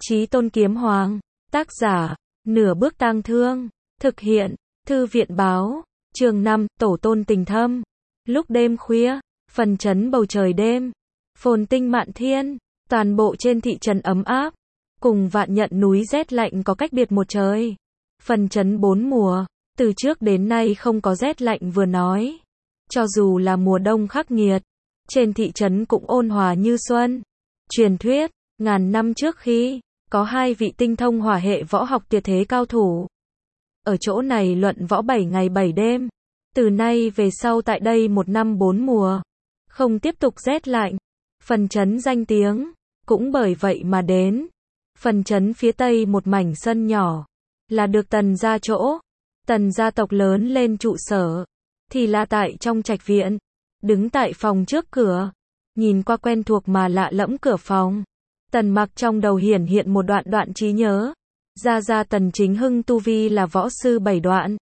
Chí Tôn Kiếm Hoàng, tác giả, Nửa Bước Tang Thương, thực hiện, Thư viện báo, chương 5, Tổ Tôn Tình Thâm. Lúc đêm khuya, phần trấn bầu trời đêm, phồn tinh mạn thiên, toàn bộ trên thị trấn ấm áp, cùng Vạn Nhận núi rét lạnh có cách biệt một trời. Phần trấn 4 mùa, từ trước đến nay không có rét lạnh vừa nói. Cho dù là mùa đông khắc nghiệt, trên thị trấn cũng ôn hòa như xuân. Truyền thuyết, ngàn năm trước khi, có hai vị tinh thông hỏa hệ võ học tuyệt thế cao thủ. Ở chỗ này luận võ 7 ngày 7 đêm. Từ nay về sau tại đây 1 năm 4 mùa, không tiếp tục rét lạnh. Phần trấn danh tiếng, cũng bởi vậy mà đến. Phần trấn phía tây một mảnh sân nhỏ, là được Tần gia chỗ. Tần gia tộc lớn lên trụ sở, thì là tại trong trạch viện. Đứng tại phòng trước cửa, nhìn qua quen thuộc mà lạ lẫm cửa phòng. Tần Mặc trong đầu hiển hiện một đoạn trí nhớ. Gia Tần Chính Hưng tu vi là võ sư 7 đoạn.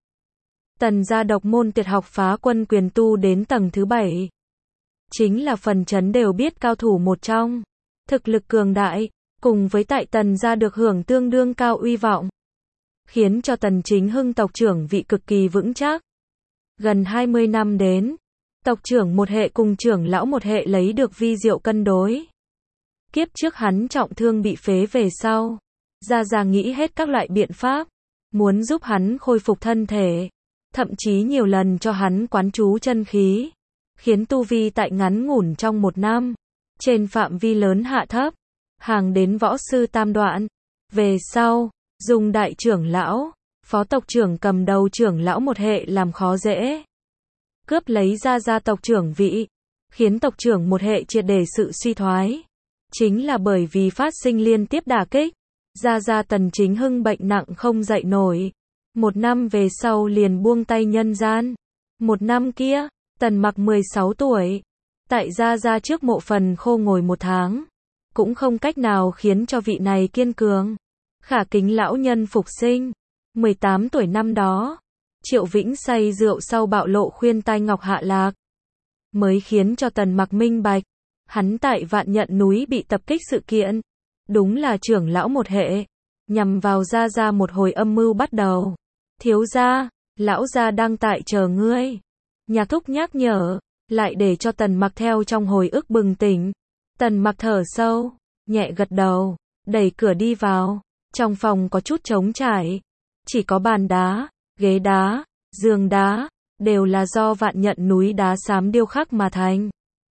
Tần gia độc môn tuyệt học Phá Quân Quyền tu đến tầng thứ 7. Chính là phần trấn đều biết cao thủ một trong. Thực lực cường đại, cùng với tại Tần gia được hưởng tương đương cao uy vọng, khiến cho Tần Chính Hưng tộc trưởng vị cực kỳ vững chắc. Gần 20 năm đến, tộc trưởng một hệ cùng trưởng lão một hệ lấy được vi diệu cân đối. Kiếp trước hắn trọng thương bị phế về sau, Gia nghĩ hết các loại biện pháp, muốn giúp hắn khôi phục thân thể, thậm chí nhiều lần cho hắn quán chú chân khí, khiến tu vi tại ngắn ngủn trong 1 năm, trên phạm vi lớn hạ thấp, hàng đến võ sư tam đoạn. Về sau, dùng đại trưởng lão, phó tộc trưởng cầm đầu trưởng lão một hệ làm khó dễ, cướp lấy Gia tộc trưởng vị, khiến tộc trưởng một hệ triệt để sự suy thoái. Chính là bởi vì phát sinh liên tiếp đả kích, Gia Tần Chính Hưng bệnh nặng không dậy nổi. 1 năm về sau liền buông tay nhân gian. 1 năm kia, Tần Mặc 16 tuổi, tại Gia trước mộ phần khô ngồi 1 tháng, cũng không cách nào khiến cho vị này kiên cường, khả kính lão nhân phục sinh. 18 tuổi năm đó, Triệu Vĩnh say rượu sau bạo lộ khuyên tai ngọc hạ lạc, mới khiến cho Tần Mặc minh bạch, hắn tại Vạn Nhận núi bị tập kích sự kiện, đúng là trưởng lão một hệ, nhằm vào Gia một hồi âm mưu bắt đầu. Thiếu gia, lão gia đang tại chờ ngươi. Nhạc thúc nhắc nhở, lại để cho Tần Mặc theo trong hồi ức bừng tỉnh. Tần Mặc thở sâu, nhẹ gật đầu, đẩy cửa đi vào. Trong phòng có chút trống trải, chỉ có bàn đá, ghế đá, giường đá, đều là do Vạn Nhận núi đá xám điêu khắc mà thành.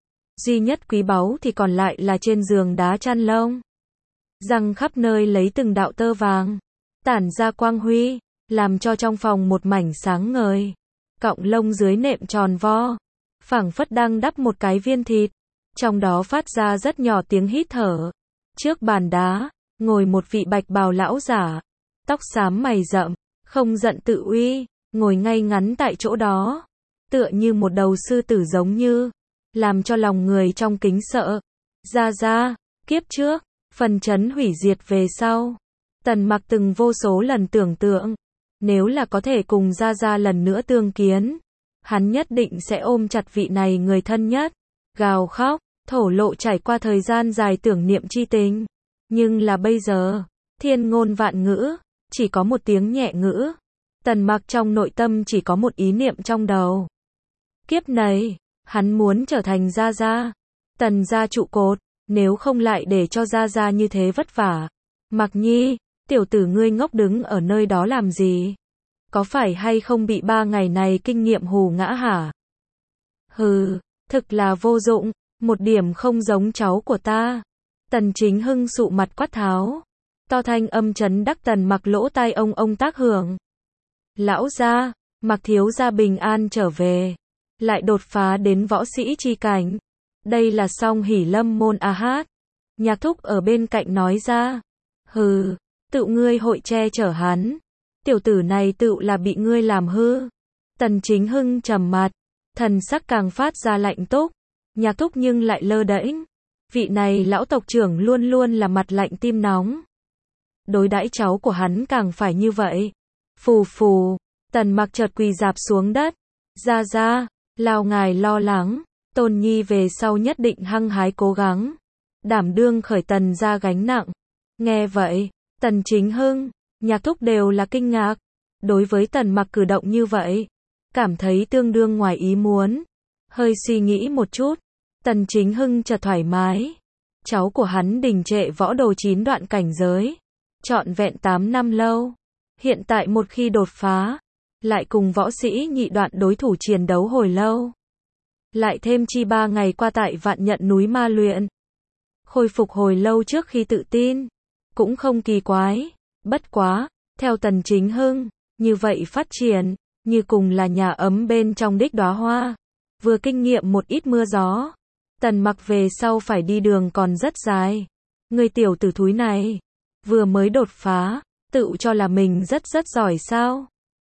Duy nhất quý báu thì còn lại là trên giường đá chăn lông, răng khắp nơi lấy từng đạo tơ vàng, tản ra quang huy, làm cho trong phòng một mảnh sáng ngời. Cọng lông dưới nệm tròn vo, phảng phất đang đắp một cái viên thịt, trong đó phát ra rất nhỏ tiếng hít thở. Trước bàn đá, ngồi một vị bạch bào lão giả, tóc xám mày rậm, không giận tự uy, ngồi ngay ngắn tại chỗ đó, tựa như một đầu sư tử giống như, làm cho lòng người trong kính sợ. Gia, kiếp trước, phần trấn hủy diệt về sau, Tần Mặc từng vô số lần tưởng tượng, nếu là có thể cùng Gia lần nữa tương kiến, hắn nhất định sẽ ôm chặt vị này người thân nhất, gào khóc, thổ lộ trải qua thời gian dài tưởng niệm chi tình. Nhưng là bây giờ, thiên ngôn vạn ngữ, chỉ có một tiếng nhẹ ngữ. Tần Mặc trong nội tâm chỉ có một ý niệm trong đầu. Kiếp này, hắn muốn trở thành Gia, Tần gia trụ cột, nếu không lại để cho Gia như thế vất vả. Mặc Nhi, tiểu tử ngươi ngốc đứng ở nơi đó làm gì? Có phải hay không bị 3 ngày này kinh nghiệm hù ngã hả? Hừ, thực là vô dụng, một điểm không giống cháu của ta. Tần Chính Hưng sụ mặt quát tháo, to thanh âm trấn đắc Tần Mặc lỗ tai ông tác hưởng. Lão gia, Mặc thiếu gia bình an trở về, lại đột phá đến võ sĩ chi cảnh. Đây là song hỷ lâm môn a hát. Nhạc thúc ở bên cạnh nói ra. Hừ, tự ngươi hội che chở hắn. Tiểu tử này tự là bị ngươi làm hư. Tần Chính Hưng trầm mặt, thần sắc càng phát ra lạnh túc. Nhạc thúc nhưng lại lơ đễnh. Vị này lão tộc trưởng luôn luôn là mặt lạnh tim nóng. Đối đãi cháu của hắn càng phải như vậy. Phù phù, Tần Mặc chợt quỳ rạp xuống đất. Gia, lao ngài lo lắng, Tôn Nhi về sau nhất định hăng hái cố gắng, đảm đương khởi Tần gia gánh nặng. Nghe vậy, Tần Chính Hưng, Nhạc Thúc đều là kinh ngạc. Đối với Tần Mặc cử động như vậy, cảm thấy tương đương ngoài ý muốn. Hơi suy nghĩ một chút, Tần Chính Hưng chợt thoải mái. Cháu của hắn đình trệ võ đồ 9 đoạn cảnh giới, trọn vẹn 8 năm lâu. Hiện tại một khi đột phá, lại cùng võ sĩ nhị đoạn đối thủ chiến đấu hồi lâu. Lại thêm chi 3 ngày qua tại Vạn Nhận núi ma luyện. Khôi phục hồi lâu trước khi tự tin, cũng không kỳ quái. Bất quá, theo Tần Chính Hưng, như vậy phát triển, như cùng là nhà ấm bên trong đích đóa hoa. Vừa kinh nghiệm một ít mưa gió, Tần Mặc về sau phải đi đường còn rất dài. Người tiểu tử thúi này, vừa mới đột phá, tự cho là mình rất giỏi sao?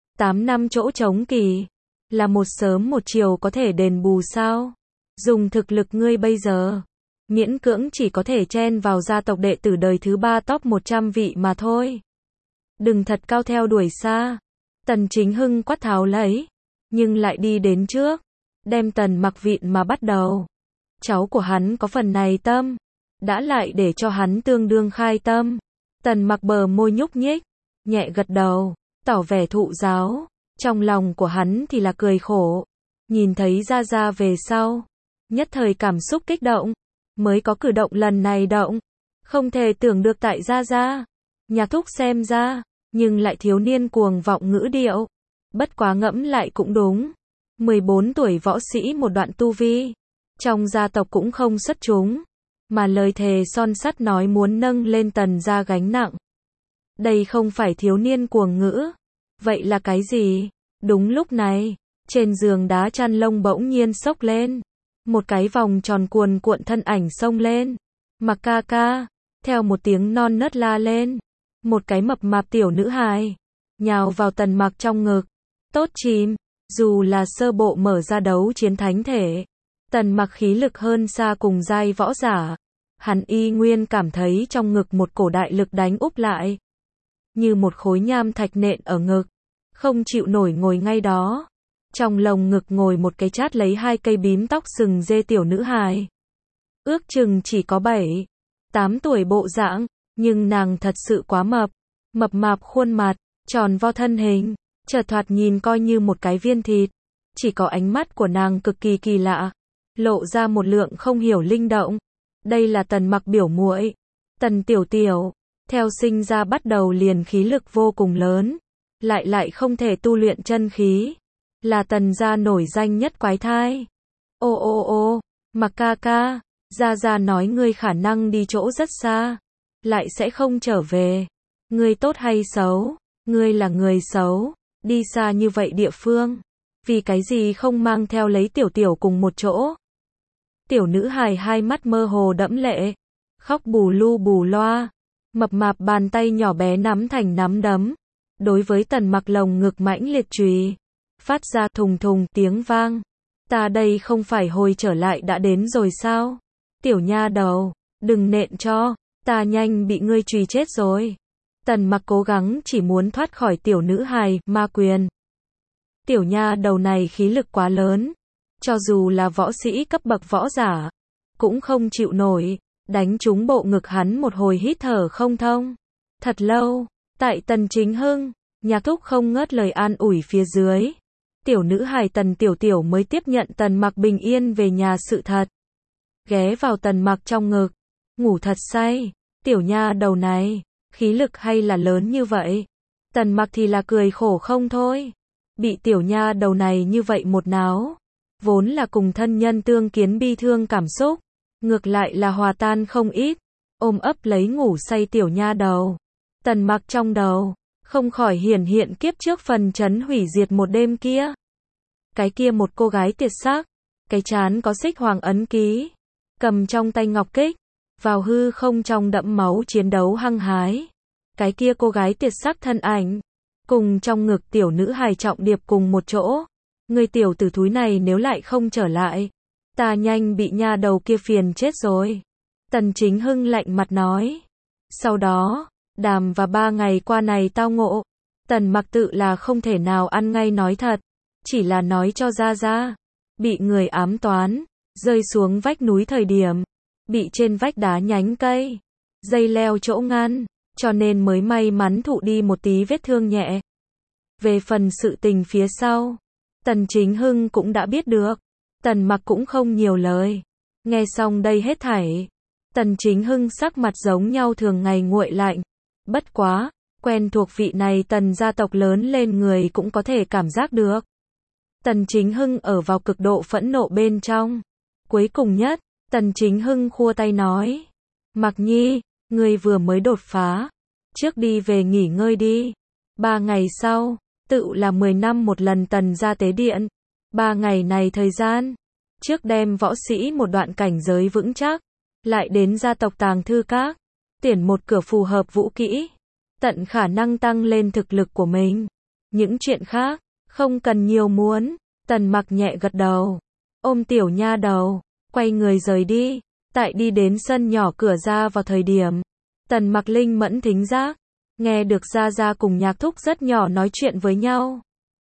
8 năm chỗ trống kỳ, là một sớm một chiều có thể đền bù sao? Dùng thực lực ngươi bây giờ, miễn cưỡng chỉ có thể chen vào gia tộc đệ tử đời thứ 3 top 100 vị mà thôi. Đừng thật cao theo đuổi xa. Tần Chính Hưng quát tháo lấy, nhưng lại đi đến trước, đem Tần Mặc vịn mà bắt đầu. Cháu của hắn có phần này tâm, đã lại để cho hắn tương đương khai tâm. Tần Mặc bờ môi nhúc nhích, nhẹ gật đầu, tỏ vẻ thụ giáo. Trong lòng của hắn thì là cười khổ. Nhìn thấy Gia Gia về sau, nhất thời cảm xúc kích động, mới có cử động lần này động. Không thể tưởng được tại Gia Gia, Nhạc Thúc xem ra, nhưng lại thiếu niên cuồng vọng ngữ điệu. Bất quá ngẫm lại cũng đúng. 14 tuổi võ sĩ một đoạn tu vi, trong gia tộc cũng không xuất chúng, mà lời thề son sắt nói muốn nâng lên Tần gia gánh nặng. Đây không phải thiếu niên cuồng ngữ, vậy là cái gì? Đúng lúc này, trên giường đá chăn lông bỗng nhiên xốc lên, một cái vòng tròn cuồn cuộn thân ảnh xông lên. Mặc ca ca, theo một tiếng non nớt la lên, một cái mập mạp tiểu nữ hài nhào vào Tần Mặc trong ngực. Tốt chìm, dù là sơ bộ mở ra đấu chiến thánh thể, Tần Mặc khí lực hơn xa cùng giai võ giả, hắn y nguyên cảm thấy trong ngực một cổ đại lực đánh úp lại, như một khối nham thạch nện ở ngực, không chịu nổi ngồi ngay đó. Trong lồng ngực ngồi một cái chát lấy 2 cây bím tóc sừng dê tiểu nữ hài, ước chừng chỉ có 7, 8 tuổi bộ dạng, nhưng nàng thật sự quá mập, mập mạp khuôn mặt, tròn vo thân hình, chợt thoạt nhìn coi như một cái viên thịt. Chỉ có ánh mắt của nàng cực kỳ kỳ lạ, lộ ra một lượng không hiểu linh động. Đây là Tần Mặc biểu muội, Tần Tiểu Tiểu, theo sinh ra bắt đầu liền khí lực vô cùng lớn, lại không thể tu luyện chân khí, là Tần gia nổi danh nhất quái thai. Ô, Mặc ca ca, Gia Gia nói ngươi khả năng đi chỗ rất xa, lại sẽ không trở về. Ngươi tốt hay xấu? Ngươi là người xấu, đi xa như vậy địa phương, vì cái gì không mang theo lấy Tiểu Tiểu cùng một chỗ? Tiểu nữ hài hai mắt mơ hồ đẫm lệ, khóc bù lu bù loa, mập mạp bàn tay nhỏ bé nắm thành nắm đấm, đối với Tần Mặc lồng ngực mãnh liệt chùy, phát ra thùng thùng tiếng vang. Ta đây không phải hồi trở lại đã đến rồi sao? Tiểu nha đầu, đừng nện cho, ta nhanh bị ngươi chùy chết rồi. Tần Mặc cố gắng chỉ muốn thoát khỏi tiểu nữ hài ma quyền. Tiểu nha đầu này khí lực quá lớn, cho dù là võ sĩ cấp bậc võ giả, cũng không chịu nổi, đánh trúng bộ ngực hắn một hồi hít thở không thông. Thật lâu, tại Tần Chính Hưng, Nhạc Thúc không ngớt lời an ủi phía dưới, tiểu nữ hài Tần Tiểu Tiểu mới tiếp nhận Tần Mặc bình yên về nhà sự thật. Ghé vào Tần Mặc trong ngực, ngủ thật say. Tiểu nha đầu này, khí lực hay là lớn như vậy? Tần Mặc thì là cười khổ không thôi. Bị tiểu nha đầu này như vậy một náo, vốn là cùng thân nhân tương kiến bi thương cảm xúc, ngược lại là hòa tan không ít. Ôm ấp lấy ngủ say tiểu nha đầu, Tần Mặc trong đầu không khỏi hiển hiện kiếp trước phần chấn hủy diệt một đêm kia. Cái kia một cô gái tuyệt sắc, cái trán có xích hoàng ấn ký, cầm trong tay ngọc kích, vào hư không trong đẫm máu chiến đấu hăng hái. Cái kia cô gái tuyệt sắc thân ảnh, cùng trong ngực tiểu nữ hài trọng điệp cùng một chỗ. Người tiểu tử thúi này nếu lại không trở lại, ta nhanh bị nha đầu kia phiền chết rồi. Tần Chính Hưng lạnh mặt nói. Sau đó, Đàm và 3 ngày qua này tao ngộ, Tần Mặc tự là không thể nào ăn ngay nói thật, chỉ là nói cho ra, bị người ám toán, rơi xuống vách núi thời điểm, bị trên vách đá nhánh cây, dây leo chỗ ngăn, cho nên mới may mắn thụ đi một tí vết thương nhẹ. Về phần sự tình phía sau, Tần Chính Hưng cũng đã biết được. Tần Mặc cũng không nhiều lời. Nghe xong đây hết thảy, Tần Chính Hưng sắc mặt giống nhau thường ngày nguội lạnh. Bất quá, quen thuộc vị này Tần gia tộc lớn lên người cũng có thể cảm giác được. Tần Chính Hưng ở vào cực độ phẫn nộ bên trong. Cuối cùng nhất, Tần Chính Hưng khua tay nói. Mặc Nhi, ngươi vừa mới đột phá. Trước đi về nghỉ ngơi đi. 3 ngày sau, tự là 10 năm một lần Tần gia tế điện. 3 ngày này thời gian, trước đem võ sĩ một đoạn cảnh giới vững chắc, lại đến gia tộc tàng thư các, tuyển một cửa phù hợp vũ kỹ, tận khả năng tăng lên thực lực của mình. Những chuyện khác, không cần nhiều muốn. Tần Mặc nhẹ gật đầu, ôm tiểu nha đầu, quay người rời đi. Tại đi đến sân nhỏ cửa ra vào thời điểm, Tần Mặc linh mẫn thính giác, nghe được Gia Gia cùng Nhạc Thúc rất nhỏ nói chuyện với nhau.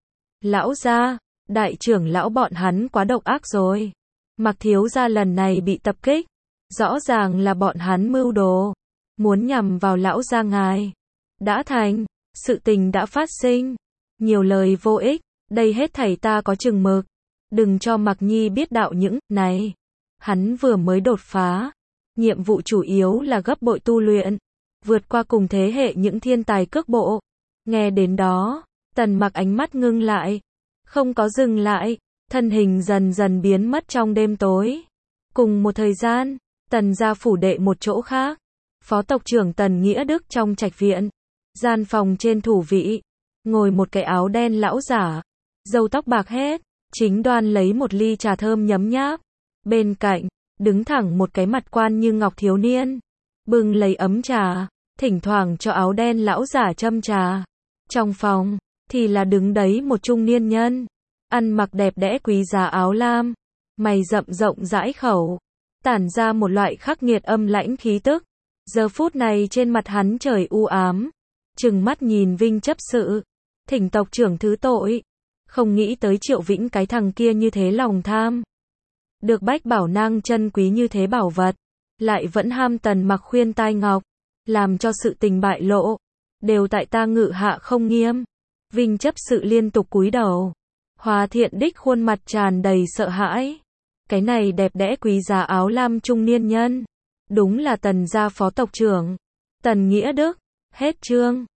Lão gia, đại trưởng lão bọn hắn quá độc ác rồi. Mặc thiếu gia lần này bị tập kích, rõ ràng là bọn hắn mưu đồ, muốn nhằm vào lão gia ngài. Đã thành, sự tình đã phát sinh, nhiều lời vô ích, đây hết thảy ta có chừng mực. Đừng cho Mặc Nhi biết đạo những này. Hắn vừa mới đột phá, nhiệm vụ chủ yếu là gấp bội tu luyện, vượt qua cùng thế hệ những thiên tài cước bộ. Nghe đến đó, Tần Mặc ánh mắt ngưng lại, không có dừng lại, thân hình dần dần biến mất trong đêm tối. Cùng một thời gian, Tần gia phủ đệ một chỗ khác, phó tộc trưởng Tần Nghĩa Đức trong trạch viện, gian phòng trên thủ vị, ngồi một cái áo đen lão giả, râu tóc bạc hết, chính đoan lấy một ly trà thơm nhấm nháp. Bên cạnh, đứng thẳng một cái mặt quan như ngọc thiếu niên, bưng lấy ấm trà, thỉnh thoảng cho áo đen lão giả châm trà. Trong phòng, thì là đứng đấy một trung niên nhân, ăn mặc đẹp đẽ quý giá áo lam, mày rậm rộng rãi khẩu, tản ra một loại khắc nghiệt âm lãnh khí tức. Giờ phút này trên mặt hắn trời u ám, trừng mắt nhìn Vinh chấp sự, thỉnh tộc trưởng thứ tội. Không nghĩ tới Triệu Vĩnh cái thằng kia như thế lòng tham. Được Bách Bảo Nang chân quý như thế bảo vật, lại vẫn ham Tần Mặc khuyên tai ngọc, làm cho sự tình bại lộ, đều tại ta ngự hạ không nghiêm. Vinh chấp sự liên tục cúi đầu, Hòa Thiện Đích khuôn mặt tràn đầy sợ hãi. Cái này đẹp đẽ quý giá áo lam trung niên nhân, đúng là Tần gia phó tộc trưởng, Tần Nghĩa Đức. Hết chương.